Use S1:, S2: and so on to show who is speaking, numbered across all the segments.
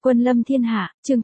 S1: Quân lâm thiên hạ, chương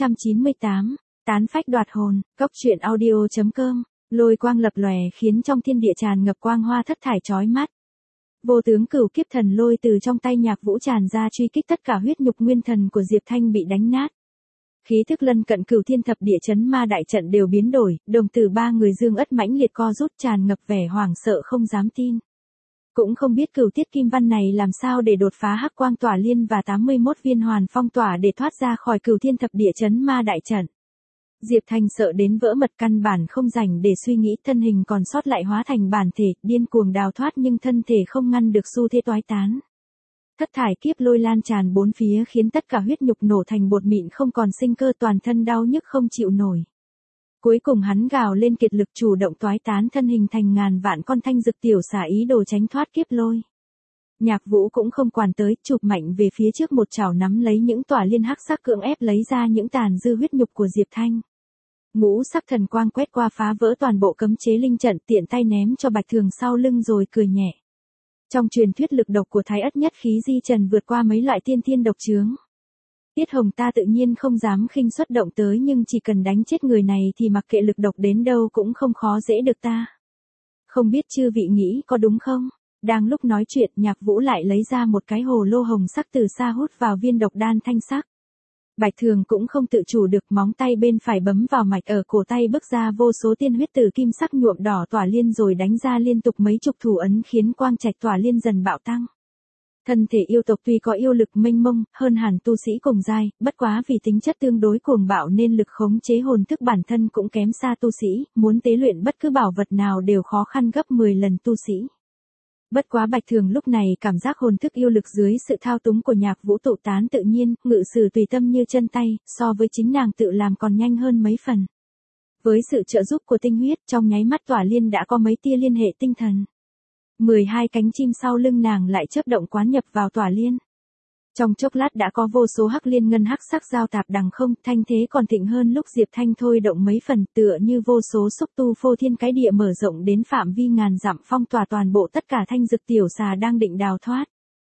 S1: 898, tán phách đoạt hồn, cốc truyện audio.com, lôi quang lập lòe khiến trong thiên địa tràn ngập quang hoa thất thải chói mắt. Vô tướng cửu kiếp thần lôi từ trong tay Nhạc Vũ tràn ra truy kích tất cả huyết nhục nguyên thần của Diệp Thanh bị đánh nát. Khí thức lân cận cửu thiên thập địa chấn ma đại trận đều biến đổi, đồng tử ba người dương ất mãnh liệt co rút tràn ngập vẻ hoảng sợ không dám tin. Cũng không biết cửu tiết kim văn này làm sao để đột phá hắc quang tỏa liên và 81 viên hoàn phong tỏa để thoát ra khỏi cửu thiên thập địa chấn ma đại trận. Diệp Thanh sợ đến vỡ mật, căn bản không rảnh để suy nghĩ, thân hình còn sót lại hóa thành bản thể, điên cuồng đào thoát nhưng thân thể không ngăn được xu thế toái tán. Thất thải kiếp lôi lan tràn bốn phía khiến tất cả huyết nhục nổ thành bột mịn không còn sinh cơ, toàn thân đau nhức không chịu nổi. Cuối cùng hắn gào lên kiệt lực chủ động toái tán thân hình thành ngàn vạn con thanh dực tiểu xà ý đồ tránh thoát kiếp lôi. Nhạc Vũ cũng không quản tới, chụp mạnh về phía trước một chảo nắm lấy những tỏa liên hắc sắc, cưỡng ép lấy ra những tàn dư huyết nhục của Diệp Thanh. Ngũ sắc thần quang quét qua phá vỡ toàn bộ cấm chế linh trận, tiện tay ném cho Bạch Thường sau lưng rồi cười nhẹ. Trong truyền thuyết lực độc của Thái Ất nhất khí di trần vượt qua mấy loại tiên thiên độc chướng. Tiết Hồng ta tự nhiên không dám khinh suất động tới, nhưng chỉ cần đánh chết người này thì mặc kệ lực độc đến đâu cũng không khó dễ được ta. Không biết chư vị nghĩ có đúng không? Đang lúc nói chuyện, Nhạc Vũ lại lấy ra một cái hồ lô hồng sắc từ xa hút vào viên độc đan thanh sắc. Bạch Thường cũng không tự chủ được, móng tay bên phải bấm vào mạch ở cổ tay, bước ra vô số tiên huyết từ kim sắc nhuộm đỏ tỏa liên rồi đánh ra liên tục mấy chục thủ ấn khiến quang trạch tỏa liên dần bạo tăng. Thân thể yêu tộc tuy có yêu lực mênh mông hơn hẳn tu sĩ cùng giai, bất quá vì tính chất tương đối cuồng bạo nên lực khống chế hồn thức bản thân cũng kém xa tu sĩ, muốn tế luyện bất cứ bảo vật nào đều khó khăn gấp 10 lần tu sĩ. Bất quá Bạch Thường lúc này cảm giác hồn thức yêu lực dưới sự thao túng của Nhạc Vũ tụ tán tự nhiên, ngự sử tùy tâm như chân tay, so với chính nàng tự làm còn nhanh hơn mấy phần. Với sự trợ giúp của tinh huyết, trong nháy mắt tỏa liên đã có mấy tia liên hệ tinh thần. 12 cánh chim sau lưng nàng lại chớp động quán nhập vào tỏa liên. Trong chốc lát đã có vô số hắc liên ngân hắc sắc giao tạp đằng không, thanh thế còn thịnh hơn lúc Diệp Thanh thôi động mấy phần, tựa như vô số xúc tu phô thiên cái địa mở rộng đến phạm vi ngàn dặm, phong tỏa toàn bộ tất cả thanh dực tiểu xà đang định đào thoát.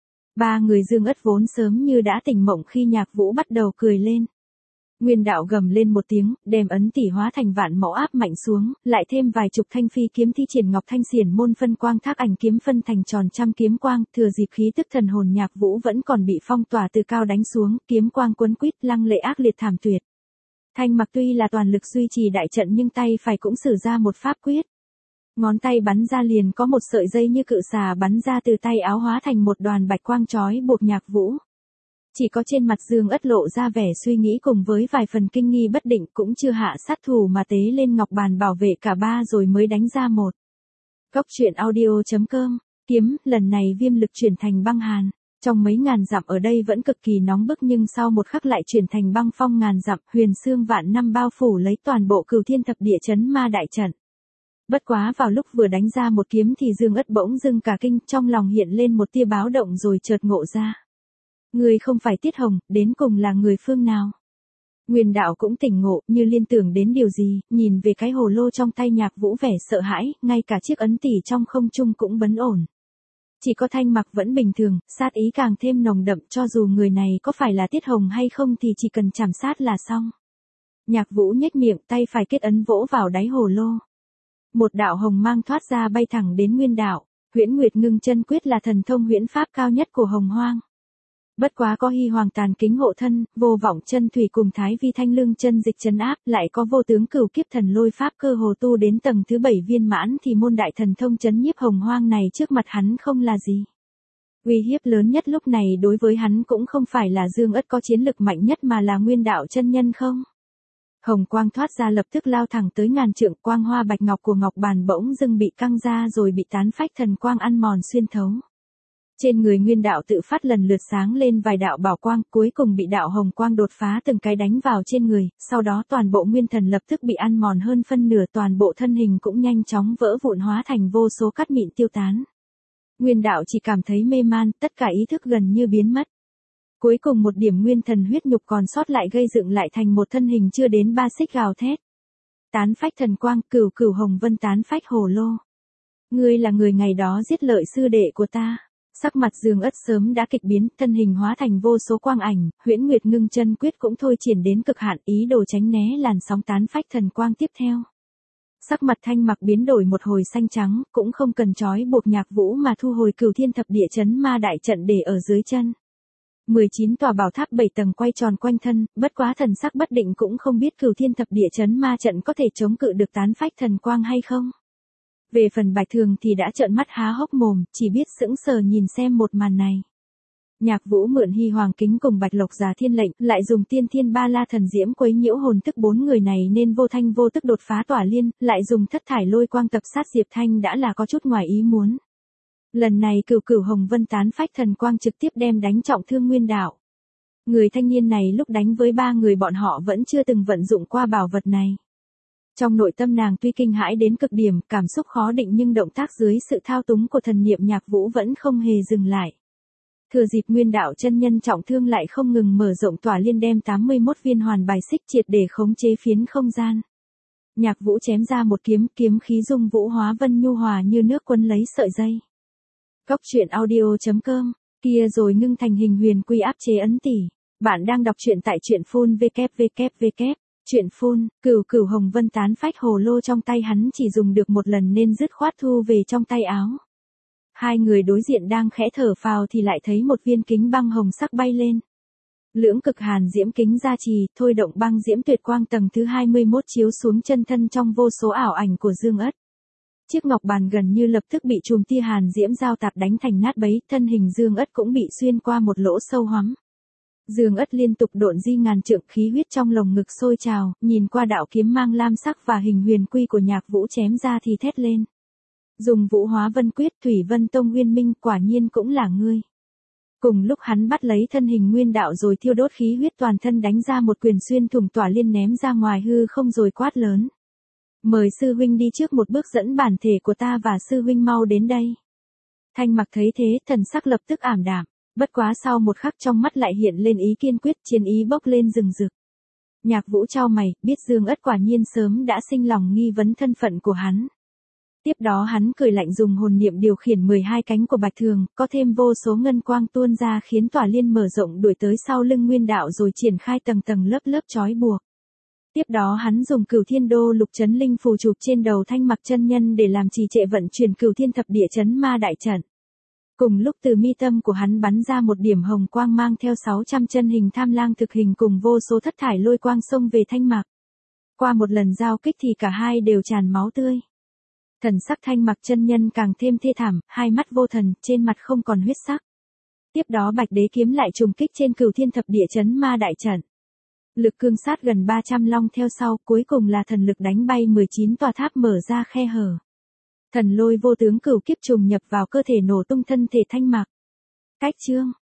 S1: Ba người dương ất vốn sớm như đã tỉnh mộng khi Nhạc Vũ bắt đầu cười lên. Nguyên đạo gầm lên một tiếng, đem ấn tỷ hóa thành vạn mẫu áp mạnh xuống, lại thêm vài chục thanh phi kiếm thi triển ngọc thanh xiển môn phân quang thác ảnh kiếm phân thành tròn trăm kiếm quang, thừa dịp khí tức thần hồn Nhạc Vũ vẫn còn bị phong tỏa từ cao đánh xuống, kiếm quang quấn quýt lăng lệ ác liệt thảm tuyệt. Thanh Mặc tuy là toàn lực duy trì đại trận nhưng tay phải cũng sử ra một pháp quyết. Ngón tay bắn ra liền có một sợi dây như cự xà bắn ra từ tay áo hóa thành một đoàn bạch quang chói buộc Nhạc Vũ. Chỉ có trên mặt Dương Ất lộ ra vẻ suy nghĩ cùng với vài phần kinh nghi bất định, cũng chưa hạ sát thủ mà tế lên ngọc bàn bảo vệ cả ba rồi mới đánh ra một. Cốc truyện audio.com, kiếm, lần này viêm lực chuyển thành băng hàn. Trong mấy ngàn dặm ở đây vẫn cực kỳ nóng bức nhưng sau một khắc lại chuyển thành băng phong ngàn dặm, huyền xương vạn năm bao phủ lấy toàn bộ cửu thiên thập địa chấn ma đại trận. Bất quá vào lúc vừa đánh ra một kiếm thì Dương Ất bỗng dưng cả kinh, trong lòng hiện lên một tia báo động rồi chợt ngộ ra. Người không phải Tiết Hồng, đến cùng là người phương nào? Nguyên đạo cũng tỉnh ngộ, như liên tưởng đến điều gì, nhìn về cái hồ lô trong tay Nhạc Vũ vẻ sợ hãi, ngay cả chiếc ấn tỷ trong không trung cũng bấn ổn. Chỉ có Thanh Mặc vẫn bình thường, sát ý càng thêm nồng đậm, cho dù người này có phải là Tiết Hồng hay không thì chỉ cần chảm sát là xong. Nhạc Vũ nhếch miệng, tay phải kết ấn vỗ vào đáy hồ lô. Một đạo hồng mang thoát ra bay thẳng đến Nguyên đạo. Huyễn Nguyệt Ngưng Chân Quyết là thần thông huyễn pháp cao nhất của Hồng Hoang. Bất quá có Hy Hoàng Tàn Kính hộ thân, Vô Vọng Chân Thủy cùng Thái Vi Thanh Lương Chân Dịch trấn áp, lại có Vô Tướng Cửu Kiếp Thần Lôi pháp cơ hồ tu đến tầng thứ 7 viên mãn thì môn đại thần thông trấn nhiếp Hồng Hoang này trước mặt hắn không là gì. Uy hiếp lớn nhất lúc này đối với hắn cũng không phải là Dương Ất có chiến lực mạnh nhất mà là Nguyên đạo chân nhân không. Hồng quang thoát ra lập tức lao thẳng tới ngàn trượng, quang hoa bạch ngọc của ngọc bàn bỗng dưng bị căng ra rồi bị tán phách thần quang ăn mòn xuyên thấu. Trên người Nguyên đạo tự phát lần lượt sáng lên vài đạo bảo quang, cuối cùng bị đạo hồng quang đột phá từng cái đánh vào trên người, sau đó toàn bộ nguyên thần lập tức bị ăn mòn hơn phân nửa, toàn bộ thân hình cũng nhanh chóng vỡ vụn hóa thành vô số cát mịn tiêu tán. Nguyên đạo chỉ cảm thấy mê man, tất cả ý thức gần như biến mất. Cuối cùng một điểm nguyên thần huyết nhục còn sót lại gây dựng lại thành một thân hình chưa đến 3 xích gào thét. Tán phách thần quang, cửu cửu hồng vân tán phách hồ lô. Ngươi là người ngày đó giết Lợi sư đệ của ta. Sắc mặt Dương Ất sớm đã kịch biến, thân hình hóa thành vô số quang ảnh, Huyễn Nguyệt Ngưng Chân Quyết cũng thôi triển đến cực hạn, ý đồ tránh né làn sóng tán phách thần quang tiếp theo. Sắc mặt Thanh Mặc biến đổi một hồi xanh trắng, cũng không cần trói buộc Nhạc Vũ mà thu hồi Cửu Thiên Thập Địa Chấn Ma Đại Trận để ở dưới chân. 19 tòa bảo tháp 7 tầng quay tròn quanh thân, bất quá thần sắc bất định cũng không biết Cửu Thiên Thập Địa Chấn Ma Trận có thể chống cự được tán phách thần quang hay không. Về phần Bạch Thường thì đã trợn mắt há hốc mồm, chỉ biết sững sờ nhìn xem một màn này. Nhạc Vũ mượn Hy Hoàng Kính cùng Bạch Lộc Già Thiên Lệnh, lại dùng Tiên Thiên Ba La Thần Diễm quấy nhiễu hồn thức bốn người này nên vô thanh vô tức đột phá tỏa liên, lại dùng thất thải lôi quang tập sát Diệp Thanh đã là có chút ngoài ý muốn. Lần này Cửu Hồng Vân tán phách thần quang trực tiếp đem đánh trọng thương Nguyên Đạo. Người thanh niên này lúc đánh với ba người bọn họ vẫn chưa từng vận dụng qua bảo vật này. Trong nội tâm nàng tuy kinh hãi đến cực điểm, cảm xúc khó định nhưng động tác dưới sự thao túng của thần niệm Nhạc Vũ vẫn không hề dừng lại. Thừa dịp Nguyên Đạo chân nhân trọng thương lại không ngừng mở rộng tỏa liên đem 81 viên hoàn bài xích triệt để khống chế phiến không gian. Nhạc Vũ chém ra một kiếm, kiếm khí dung vũ hóa vân nhu hòa như nước quấn lấy sợi dây. Cốc truyện audio.com, kia rồi ngưng thành hình huyền quy áp chế ấn tỷ. Bạn đang đọc truyện tại truyện phun www. Truyện phun, Cửu Hồng Vân tán phách hồ lô trong tay hắn chỉ dùng được một lần nên dứt khoát thu về trong tay áo. Hai người đối diện đang khẽ thở phào thì lại thấy một viên kính băng hồng sắc bay lên. Lưỡng cực hàn diễm kính gia trì, thôi động băng diễm tuyệt quang tầng thứ 21 chiếu xuống chân thân trong vô số ảo ảnh của Dương Ất. Chiếc ngọc bàn gần như lập tức bị chùm tia hàn diễm giao tạp đánh thành nát bấy, thân hình Dương Ất cũng bị xuyên qua một lỗ sâu hoắm. Dương Ất liên tục độn di ngàn trượng, khí huyết trong lồng ngực sôi trào, nhìn qua đạo kiếm mang lam sắc và hình huyền quy của Nhạc Vũ chém ra thì thét lên. Dùng Vũ Hóa Vân Quyết, Thủy Vân Tông Nguyên Minh, quả nhiên cũng là ngươi. Cùng lúc hắn bắt lấy thân hình Nguyên Đạo rồi thiêu đốt khí huyết toàn thân đánh ra một quyền xuyên thủng tỏa liên ném ra ngoài hư không rồi quát lớn. Mời sư huynh đi trước một bước dẫn bản thể của ta và sư huynh mau đến đây. Thanh Mặc thấy thế, thần sắc lập tức ảm đạm, bất quá sau một khắc trong mắt lại hiện lên ý kiên quyết, chiến ý bốc lên rừng rực. Nhạc Vũ chau mày, biết Dương Ất quả nhiên sớm đã sinh lòng nghi vấn thân phận của hắn. Tiếp đó hắn cười lạnh dùng hồn niệm điều khiển 12 cánh của Bạch Thường, có thêm vô số ngân quang tuôn ra khiến tỏa liên mở rộng đuổi tới sau lưng Nguyên Đạo rồi triển khai tầng tầng lớp lớp trói buộc. Tiếp đó hắn dùng Cửu Thiên Đô Lục Chấn Linh phù chụp trên đầu Thanh Mặc chân nhân để làm trì trệ vận chuyển Cửu Thiên Thập Địa Chấn Ma Đại Trận. Cùng lúc từ mi tâm của hắn bắn ra một điểm hồng quang mang theo 600 chân hình tham lang thực hình cùng vô số thất thải lôi quang xông về Thanh Mặc. Qua một lần giao kích thì cả hai đều tràn máu tươi. Thần sắc Thanh Mặc chân nhân càng thêm thê thảm, hai mắt vô thần, trên mặt không còn huyết sắc. Tiếp đó Bạch Đế kiếm lại trùng kích trên Cửu Thiên Thập Địa Chấn Ma Đại Trận. Lực cương sát gần 300 long theo sau, cuối cùng là thần lực đánh bay 19 tòa tháp mở ra khe hở. Thần lôi vô tướng cửu kiếp trùng nhập vào cơ thể nổ tung thân thể Thanh Mặc. Cách chương